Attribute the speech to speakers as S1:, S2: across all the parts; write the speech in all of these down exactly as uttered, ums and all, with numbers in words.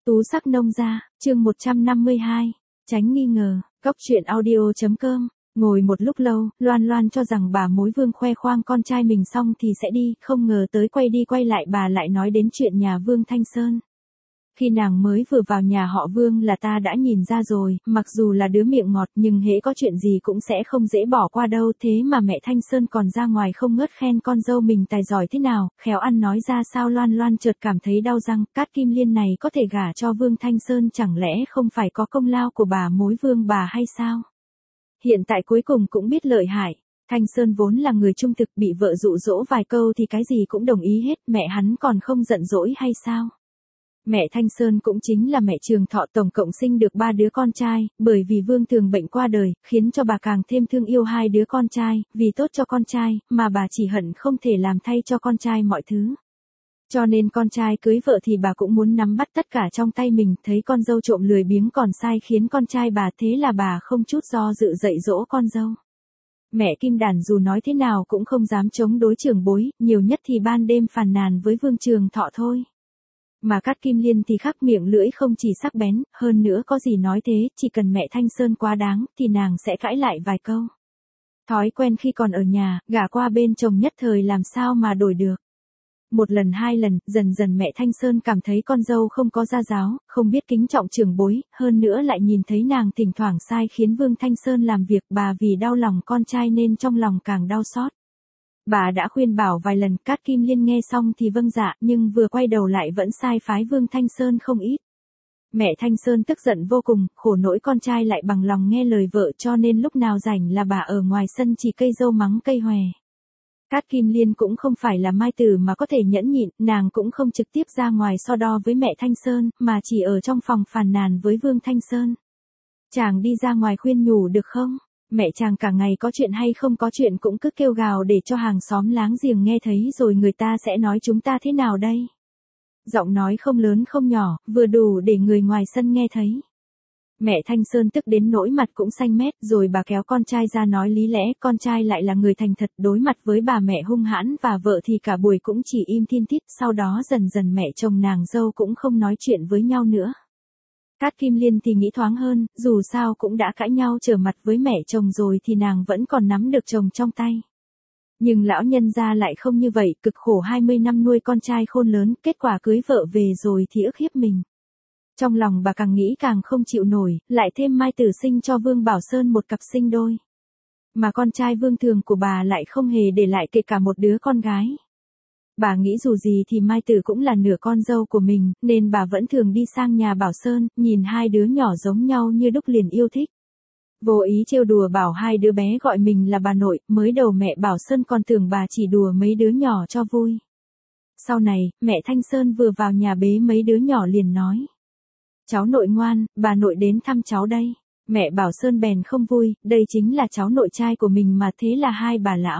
S1: Tú sắc nông gia, chương một trăm năm mươi hai, tránh nghi ngờ, Cóc truyện audio.com. Ngồi một lúc lâu, Loan Loan cho rằng bà mối Vương khoe khoang con trai mình xong thì sẽ đi, không ngờ tới quay đi quay lại bà lại nói đến chuyện nhà Vương Thanh Sơn. Khi nàng mới vừa vào nhà họ Vương là ta đã nhìn ra rồi, mặc dù là đứa miệng ngọt nhưng hễ có chuyện gì cũng sẽ không dễ bỏ qua đâu, thế mà mẹ Thanh Sơn còn ra ngoài không ngớt khen con dâu mình tài giỏi thế nào, khéo ăn nói ra sao. Loan Loan chợt cảm thấy đau răng, Cát Kim Liên này có thể gả cho Vương Thanh Sơn chẳng lẽ không phải có công lao của bà mối Vương bà hay sao? Hiện tại cuối cùng cũng biết lợi hại. Thanh Sơn vốn là người trung thực, bị vợ dụ dỗ vài câu thì cái gì cũng đồng ý hết, mẹ hắn còn không giận dỗi hay sao? Mẹ Thanh Sơn cũng chính là mẹ Trường Thọ, tổng cộng sinh được ba đứa con trai, bởi vì Vương Thường bệnh qua đời, khiến cho bà càng thêm thương yêu hai đứa con trai, vì tốt cho con trai, mà bà chỉ hận không thể làm thay cho con trai mọi thứ. Cho nên con trai cưới vợ thì bà cũng muốn nắm bắt tất cả trong tay mình, thấy con dâu trộm lười biếng còn sai khiến con trai bà, thế là bà không chút do dự dạy dỗ con dâu. Mẹ Kim Đản dù nói thế nào cũng không dám chống đối trưởng bối, nhiều nhất thì ban đêm phàn nàn với Vương Trường Thọ thôi. Mà Cát Kim Liên thì khắc miệng lưỡi không chỉ sắc bén, hơn nữa có gì nói thế, chỉ cần mẹ Thanh Sơn quá đáng, thì nàng sẽ cãi lại vài câu. Thói quen khi còn ở nhà, gả qua bên chồng nhất thời làm sao mà đổi được. Một lần hai lần, dần dần mẹ Thanh Sơn cảm thấy con dâu không có gia giáo, không biết kính trọng trưởng bối, hơn nữa lại nhìn thấy nàng thỉnh thoảng sai khiến Vương Thanh Sơn làm việc, bà vì đau lòng con trai nên trong lòng càng đau xót. Bà đã khuyên bảo vài lần, Cát Kim Liên nghe xong thì vâng dạ, nhưng vừa quay đầu lại vẫn sai phái Vương Thanh Sơn không ít. Mẹ Thanh Sơn tức giận vô cùng, khổ nỗi con trai lại bằng lòng nghe lời vợ, cho nên lúc nào rảnh là bà ở ngoài sân chỉ cây dâu mắng cây hòe. Cát Kim Liên cũng không phải là Mai Tử mà có thể nhẫn nhịn, nàng cũng không trực tiếp ra ngoài so đo với mẹ Thanh Sơn, mà chỉ ở trong phòng phàn nàn với Vương Thanh Sơn. Chàng đi ra ngoài khuyên nhủ được không? Mẹ chàng cả ngày có chuyện hay không có chuyện cũng cứ kêu gào để cho hàng xóm láng giềng nghe thấy rồi người ta sẽ nói chúng ta thế nào đây? Giọng nói không lớn không nhỏ, vừa đủ để người ngoài sân nghe thấy. Mẹ Thanh Sơn tức đến nỗi mặt cũng xanh mét, rồi bà kéo con trai ra nói lý lẽ, con trai lại là người thành thật, đối mặt với bà mẹ hung hãn và vợ thì cả buổi cũng chỉ im thiên tít, sau đó dần dần mẹ chồng nàng dâu cũng không nói chuyện với nhau nữa. Cát Kim Liên thì nghĩ thoáng hơn, dù sao cũng đã cãi nhau trở mặt với mẹ chồng rồi thì nàng vẫn còn nắm được chồng trong tay. Nhưng lão nhân gia lại không như vậy, cực khổ hai mươi năm nuôi con trai khôn lớn, kết quả cưới vợ về rồi thì ức hiếp mình. Trong lòng bà càng nghĩ càng không chịu nổi, lại thêm Mai Tử sinh cho Vương Bảo Sơn một cặp sinh đôi. Mà con trai Vương Thường của bà lại không hề để lại kể cả một đứa con gái. Bà nghĩ dù gì thì Mai Tử cũng là nửa con dâu của mình, nên bà vẫn thường đi sang nhà Bảo Sơn, nhìn hai đứa nhỏ giống nhau như đúc liền yêu thích. Vô ý trêu đùa bảo hai đứa bé gọi mình là bà nội, mới đầu mẹ Bảo Sơn còn tưởng bà chỉ đùa mấy đứa nhỏ cho vui. Sau này, mẹ Thanh Sơn vừa vào nhà bế mấy đứa nhỏ liền nói. Cháu nội ngoan, bà nội đến thăm cháu đây. Mẹ Bảo Sơn bèn không vui, đây chính là cháu nội trai của mình mà, thế là hai bà lão.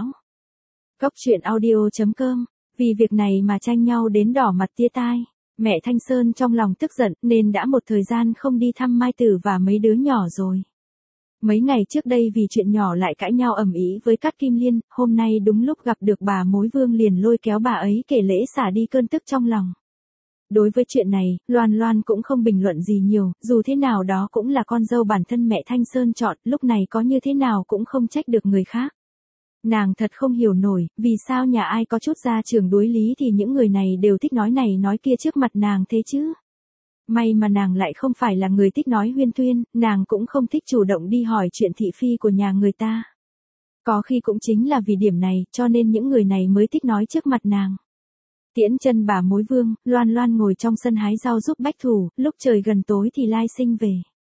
S1: Cóc truyện audio.com. Vì việc này mà tranh nhau đến đỏ mặt tia tai. Mẹ Thanh Sơn trong lòng tức giận nên đã một thời gian không đi thăm Mai Tử và mấy đứa nhỏ rồi. Mấy ngày trước đây vì chuyện nhỏ lại cãi nhau ầm ĩ với Cát Kim Liên, hôm nay đúng lúc gặp được bà mối Vương liền lôi kéo bà ấy kể lễ xả đi cơn tức trong lòng. Đối với chuyện này, Loan Loan cũng không bình luận gì nhiều, dù thế nào đó cũng là con dâu bản thân mẹ Thanh Sơn chọn, lúc này có như thế nào cũng không trách được người khác. Nàng thật không hiểu nổi, vì sao nhà ai có chút gia trưởng đối lý thì những người này đều thích nói này nói kia trước mặt nàng thế chứ. May mà nàng lại không phải là người thích nói huyên thuyên, nàng cũng không thích chủ động đi hỏi chuyện thị phi của nhà người ta. Có khi cũng chính là vì điểm này, cho nên những người này mới thích nói trước mặt nàng. Tiễn chân bà mối Vương, Loan Loan ngồi trong sân hái rau giúp bách thủ, lúc trời gần tối thì Lai Sinh về.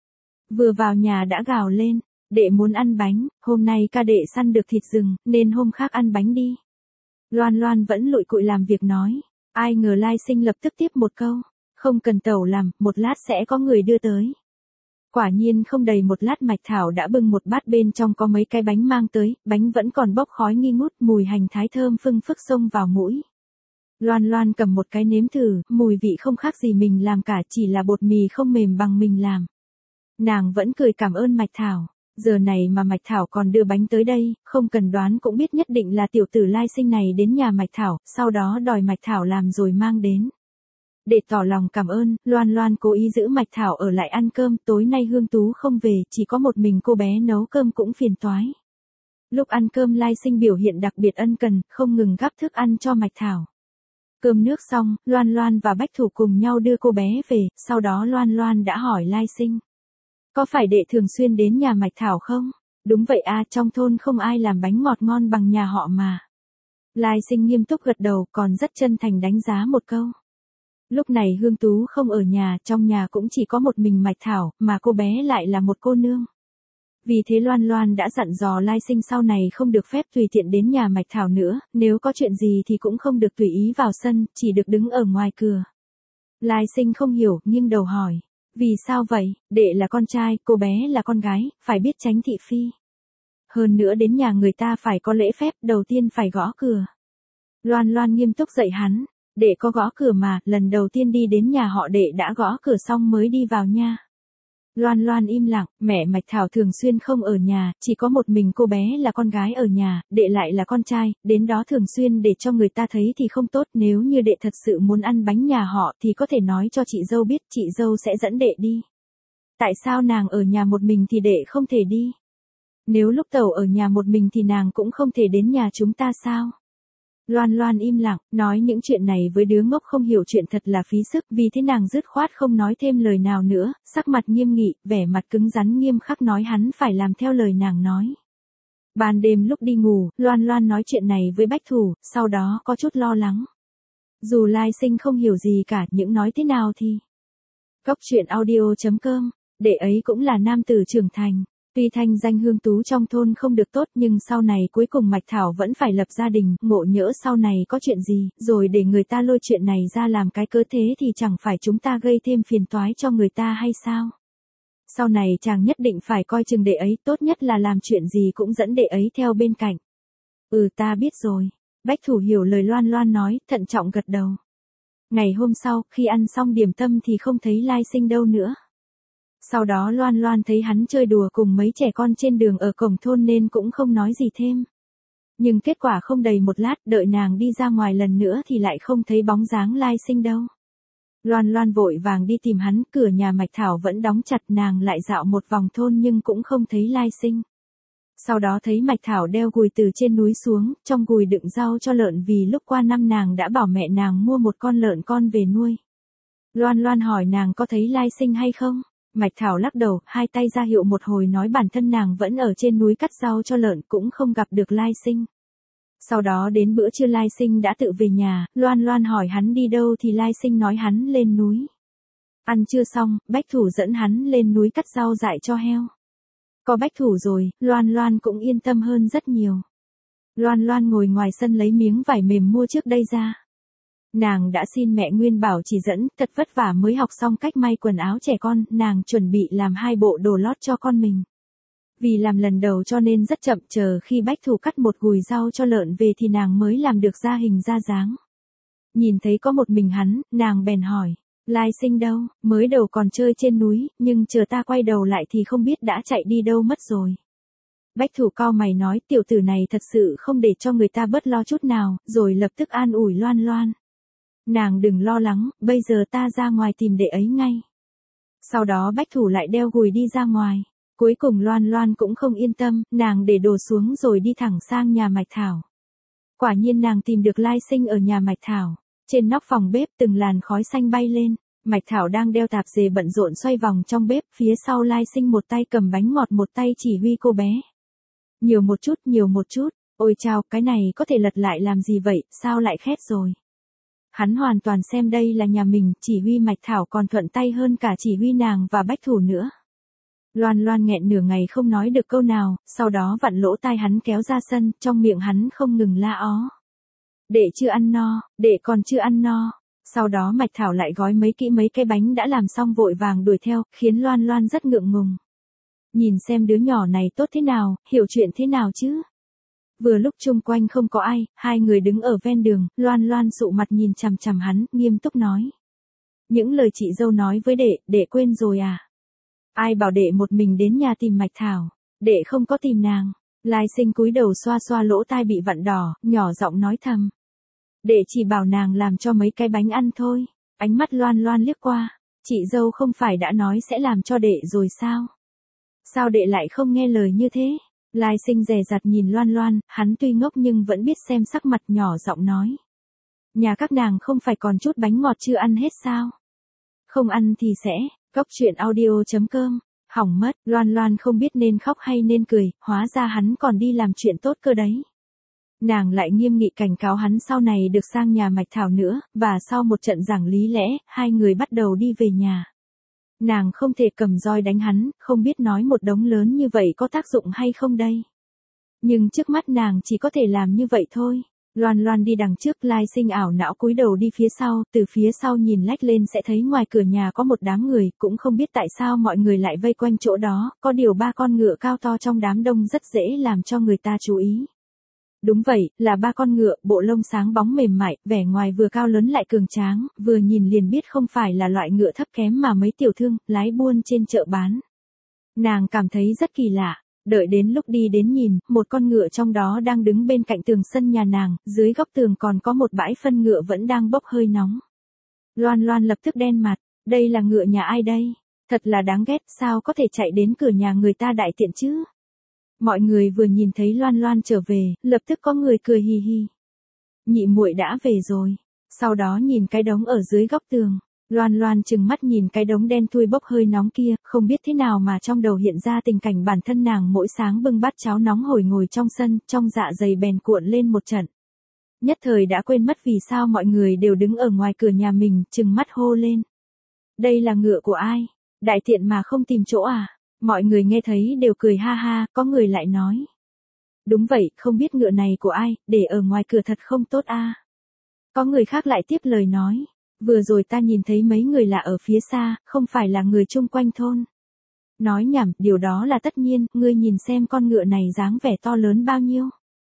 S1: Vừa vào nhà đã gào lên, đệ muốn ăn bánh, hôm nay ca đệ săn được thịt rừng, nên hôm khác ăn bánh đi. Loan Loan vẫn lụi cụi làm việc nói, ai ngờ Lai Sinh lập tức tiếp một câu, không cần tẩu làm, một lát sẽ có người đưa tới. Quả nhiên không đầy một lát Mạch Thảo đã bưng một bát bên trong có mấy cái bánh mang tới, bánh vẫn còn bốc khói nghi ngút, mùi hành thái thơm phưng phức xông vào mũi. Loan Loan cầm một cái nếm thử, mùi vị không khác gì mình làm cả, chỉ là bột mì không mềm bằng mình làm. Nàng vẫn cười cảm ơn Mạch Thảo, giờ này mà Mạch Thảo còn đưa bánh tới đây, không cần đoán cũng biết nhất định là tiểu tử Lai Sinh này đến nhà Mạch Thảo, sau đó đòi Mạch Thảo làm rồi mang đến. Để tỏ lòng cảm ơn, Loan Loan cố ý giữ Mạch Thảo ở lại ăn cơm, tối nay Hương Tú không về, chỉ có một mình cô bé nấu cơm cũng phiền toái. Lúc ăn cơm Lai Sinh biểu hiện đặc biệt ân cần, không ngừng gắp thức ăn cho Mạch Thảo. Cơm nước xong, Loan Loan và Bách Thủ cùng nhau đưa cô bé về, sau đó Loan Loan đã hỏi Lai Sinh. Có phải đệ thường xuyên đến nhà Mạch Thảo không? Đúng vậy a, trong thôn không ai làm bánh ngọt ngon bằng nhà họ mà. Lai Sinh nghiêm túc gật đầu, còn rất chân thành đánh giá một câu. Lúc này Hương Tú không ở nhà, trong nhà cũng chỉ có một mình Mạch Thảo, mà cô bé lại là một cô nương. Vì thế Loan Loan đã dặn dò Lai Sinh sau này không được phép tùy tiện đến nhà Mạch Thảo nữa, nếu có chuyện gì thì cũng không được tùy ý vào sân, chỉ được đứng ở ngoài cửa. Lai Sinh không hiểu, nghiêng đầu hỏi. Vì sao vậy, đệ là con trai, cô bé là con gái, phải biết tránh thị phi. Hơn nữa đến nhà người ta phải có lễ phép, đầu tiên phải gõ cửa. Loan Loan nghiêm túc dạy hắn. Đệ có gõ cửa mà, lần đầu tiên đi đến nhà họ đệ đã gõ cửa xong mới đi vào nha. Loan Loan im lặng, mẹ Mạch Thảo thường xuyên không ở nhà, chỉ có một mình cô bé là con gái ở nhà, đệ lại là con trai, đến đó thường xuyên để cho người ta thấy thì không tốt, nếu như đệ thật sự muốn ăn bánh nhà họ thì có thể nói cho chị dâu biết, chị dâu sẽ dẫn đệ đi. Tại sao nàng ở nhà một mình thì đệ không thể đi? Nếu lúc tẩu ở nhà một mình thì nàng cũng không thể đến nhà chúng ta sao? Loan Loan im lặng, nói những chuyện này với đứa ngốc không hiểu chuyện thật là phí sức, vì thế nàng dứt khoát không nói thêm lời nào nữa, sắc mặt nghiêm nghị, vẻ mặt cứng rắn nghiêm khắc nói hắn phải làm theo lời nàng nói. Ban đêm lúc đi ngủ, Loan Loan nói chuyện này với Bách Thủ, sau đó có chút lo lắng. Dù Lai Sinh không hiểu gì cả, những nói thế nào thì. Cốc truyện audio chấm com, đệ ấy cũng là nam tử trưởng thành. Tuy thanh danh Hương Tú trong thôn không được tốt nhưng sau này cuối cùng Mạch Thảo vẫn phải lập gia đình, ngộ nhỡ sau này có chuyện gì, rồi để người ta lôi chuyện này ra làm cái cớ thế thì chẳng phải chúng ta gây thêm phiền toái cho người ta hay sao? Sau này chàng nhất định phải coi chừng đệ ấy, tốt nhất là làm chuyện gì cũng dẫn đệ ấy theo bên cạnh. Ừ ta biết rồi. Bách Thủ hiểu lời Loan Loan nói, thận trọng gật đầu. Ngày hôm sau, khi ăn xong điểm tâm thì không thấy Lai Sinh đâu nữa. Sau đó Loan Loan thấy hắn chơi đùa cùng mấy trẻ con trên đường ở cổng thôn nên cũng không nói gì thêm. Nhưng kết quả không đầy một lát, đợi nàng đi ra ngoài lần nữa thì lại không thấy bóng dáng Lai Sinh đâu. Loan Loan vội vàng đi tìm hắn, cửa nhà Mạch Thảo vẫn đóng chặt, nàng lại dạo một vòng thôn nhưng cũng không thấy Lai Sinh. Sau đó thấy Mạch Thảo đeo gùi từ trên núi xuống, trong gùi đựng rau cho lợn vì lúc qua năm nàng đã bảo mẹ nàng mua một con lợn con về nuôi. Loan Loan hỏi nàng có thấy Lai Sinh hay không? Mạch Thảo lắc đầu, hai tay ra hiệu một hồi nói bản thân nàng vẫn ở trên núi cắt rau cho lợn cũng không gặp được Lai Sinh. Sau đó đến bữa trưa Lai Sinh đã tự về nhà, Loan Loan hỏi hắn đi đâu thì Lai Sinh nói hắn lên núi. Ăn trưa xong, Bách Thủ dẫn hắn lên núi cắt rau dại cho heo. Có Bách Thủ rồi, Loan Loan cũng yên tâm hơn rất nhiều. Loan Loan ngồi ngoài sân lấy miếng vải mềm mua trước đây ra. Nàng đã xin mẹ Nguyên bảo chỉ dẫn, thật vất vả mới học xong cách may quần áo trẻ con, nàng chuẩn bị làm hai bộ đồ lót cho con mình. Vì làm lần đầu cho nên rất chậm, chờ khi Bách Thủ cắt một gùi rau cho lợn về thì nàng mới làm được ra hình ra dáng. Nhìn thấy có một mình hắn, nàng bèn hỏi, Lai Sinh đâu, mới đầu còn chơi trên núi, nhưng chờ ta quay đầu lại thì không biết đã chạy đi đâu mất rồi. Bách Thủ cau mày nói, tiểu tử này thật sự không để cho người ta bớt lo chút nào, rồi lập tức an ủi Loan Loan. Nàng đừng lo lắng, bây giờ ta ra ngoài tìm đệ ấy ngay. Sau đó Bách Thủ lại đeo gùi đi ra ngoài. Cuối cùng Loan Loan cũng không yên tâm, nàng để đồ xuống rồi đi thẳng sang nhà Mạch Thảo. Quả nhiên nàng tìm được Lai Sinh ở nhà Mạch Thảo. Trên nóc phòng bếp từng làn khói xanh bay lên. Mạch Thảo đang đeo tạp dề bận rộn xoay vòng trong bếp, phía sau Lai Sinh một tay cầm bánh ngọt một tay chỉ huy cô bé. Nhiều một chút, nhiều một chút, ôi chao, cái này có thể lật lại làm gì vậy, sao lại khét rồi. Hắn hoàn toàn xem đây là nhà mình, chỉ huy Mạch Thảo còn thuận tay hơn cả chỉ huy nàng và Bách Thủ nữa. Loan Loan nghẹn nửa ngày không nói được câu nào, sau đó vặn lỗ tai hắn kéo ra sân, trong miệng hắn không ngừng la ó. Đệ chưa ăn no, đệ còn chưa ăn no. Sau đó Mạch Thảo lại gói mấy kỹ mấy cái bánh đã làm xong vội vàng đuổi theo, khiến Loan Loan rất ngượng ngùng. Nhìn xem đứa nhỏ này tốt thế nào, hiểu chuyện thế nào chứ. Vừa lúc chung quanh không có ai, hai người đứng ở ven đường, Loan Loan sụ mặt nhìn chằm chằm hắn, nghiêm túc nói. Những lời chị dâu nói với đệ, đệ quên rồi à? Ai bảo đệ một mình đến nhà tìm Mạch Thảo, đệ không có tìm nàng. Lai Sinh cúi đầu xoa xoa lỗ tai bị vặn đỏ, nhỏ giọng nói thầm. Đệ chỉ bảo nàng làm cho mấy cái bánh ăn thôi. Ánh mắt Loan Loan liếc qua, chị dâu không phải đã nói sẽ làm cho đệ rồi sao? Sao đệ lại không nghe lời như thế? Lai Sinh dè dặt nhìn Loan Loan, hắn tuy ngốc nhưng vẫn biết xem sắc mặt, nhỏ giọng nói. Nhà các nàng không phải còn chút bánh ngọt chưa ăn hết sao? Không ăn thì sẽ, Cóc truyện audio.com, hỏng mất, Loan Loan không biết nên khóc hay nên cười, hóa ra hắn còn đi làm chuyện tốt cơ đấy. Nàng lại nghiêm nghị cảnh cáo hắn sau này được sang nhà Mạch Thảo nữa, và sau một trận giảng lý lẽ, hai người bắt đầu đi về nhà. Nàng không thể cầm roi đánh hắn, không biết nói một đống lớn như vậy có tác dụng hay không đây. Nhưng trước mắt nàng chỉ có thể làm như vậy thôi. Loan Loan đi đằng trước, Lai Sinh ảo não cúi đầu đi phía sau, từ phía sau nhìn lách lên sẽ thấy ngoài cửa nhà có một đám người, cũng không biết tại sao mọi người lại vây quanh chỗ đó, có điều ba con ngựa cao to trong đám đông rất dễ làm cho người ta chú ý. Đúng vậy, là ba con ngựa, bộ lông sáng bóng mềm mại, vẻ ngoài vừa cao lớn lại cường tráng, vừa nhìn liền biết không phải là loại ngựa thấp kém mà mấy tiểu thương, lái buôn trên chợ bán. Nàng cảm thấy rất kỳ lạ, đợi đến lúc đi đến nhìn, một con ngựa trong đó đang đứng bên cạnh tường sân nhà nàng, dưới góc tường còn có một bãi phân ngựa vẫn đang bốc hơi nóng. Loan Loan lập tức đen mặt, đây là ngựa nhà ai đây? Thật là đáng ghét, sao có thể chạy đến cửa nhà người ta đại tiện chứ? Mọi người vừa nhìn thấy Loan Loan trở về, lập tức có người cười hì hì. Nhị muội đã về rồi. Sau đó nhìn cái đống ở dưới góc tường, Loan Loan trừng mắt nhìn cái đống đen thui bốc hơi nóng kia, không biết thế nào mà trong đầu hiện ra tình cảnh bản thân nàng mỗi sáng bưng bát cháo nóng hổi ngồi trong sân, trong dạ dày bèn cuộn lên một trận. Nhất thời đã quên mất vì sao mọi người đều đứng ở ngoài cửa nhà mình, trừng mắt hô lên. Đây là ngựa của ai? Đại tiện mà không tìm chỗ à? Mọi người nghe thấy đều cười ha ha, có người lại nói. Đúng vậy, không biết ngựa này của ai, để ở ngoài cửa thật không tốt a. À. Có người khác lại tiếp lời nói. Vừa rồi ta nhìn thấy mấy người lạ ở phía xa, không phải là người chung quanh thôn. Nói nhảm, điều đó là tất nhiên, ngươi nhìn xem con ngựa này dáng vẻ to lớn bao nhiêu.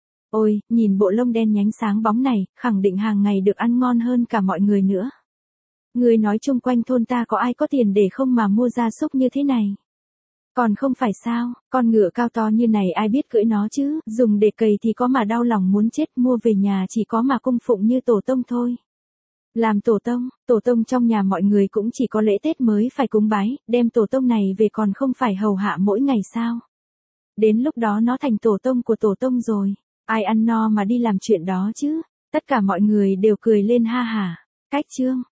S1: Ôi, nhìn bộ lông đen nhánh sáng bóng này, khẳng định hàng ngày được ăn ngon hơn cả mọi người nữa. Ngươi nói chung quanh thôn ta có ai có tiền để không mà mua gia súc như thế này. Còn không phải sao, con ngựa cao to như này ai biết cưỡi nó chứ, dùng để cày thì có mà đau lòng muốn chết, mua về nhà chỉ có mà cung phụng như tổ tông thôi. Làm tổ tông, tổ tông trong nhà mọi người cũng chỉ có lễ Tết mới phải cúng bái, đem tổ tông này về còn không phải hầu hạ mỗi ngày sao. Đến lúc đó nó thành tổ tông của tổ tông rồi, ai ăn no mà đi làm chuyện đó chứ, tất cả mọi người đều cười lên ha hả. Cách chương